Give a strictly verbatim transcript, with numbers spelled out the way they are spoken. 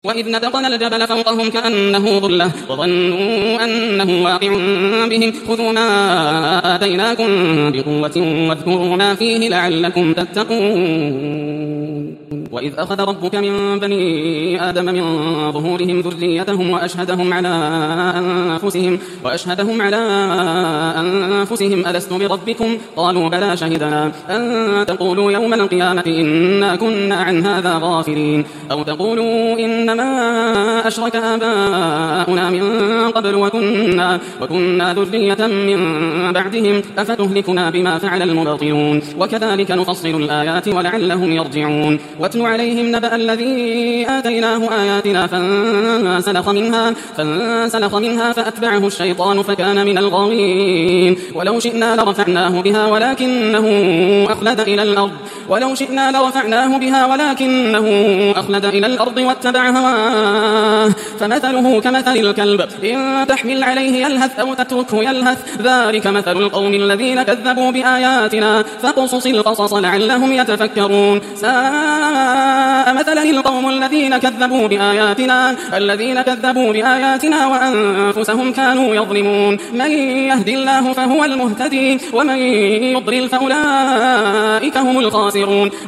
وإذ نتقنا الجبل فوقهم كأنه ظلة وظنوا أنه واقع بهم خذوا ما آتيناكم بقوة واذكروا ما فيه لعلكم تتقون. وإذ أخذ ربك من بني آدم من ظهورهم ذريتهم وأشهدهم على أنفسهم وأشهدهم على أنفسهم ألست بربكم قالوا بلى شهدنا أن تقولوا يوم القيامة إنا كنا عن هذا غافلين أو تقولوا إنما أشرك آباؤنا من قبل وكنا, وكنا ذرية من بعدهم أفتهلكنا بما فعل المبطلون وكذلك نفصل الآيات ولعلهم يرجعون. واتل عليهم نبأ الذي آتيناه آياتنا فانسلخ منها, فانسلخ منها فأتبعه الشيطان فكان من الغاوين ولو شئنا لرفعناه بها ولكنه أخلد إلى الأرض ولو شئنا لرفعناه بها ولكنه أخلد إلى الأرض واتبع هواه فمثله كمثل الكلب إن تحمل عليه يلهث أو تتركه يلهث ذلك مثل القوم الذين كذبوا بآياتنا فقصص القصص لعلهم يتفكرون. ساء مثلا القوم الذين كذبوا بآياتنا الذين كذبوا بآياتنا وأنفسهم كانوا يظلمون. من يهد الله فهو المهتدي ومن يضلل فأولئك هم الخاسرون.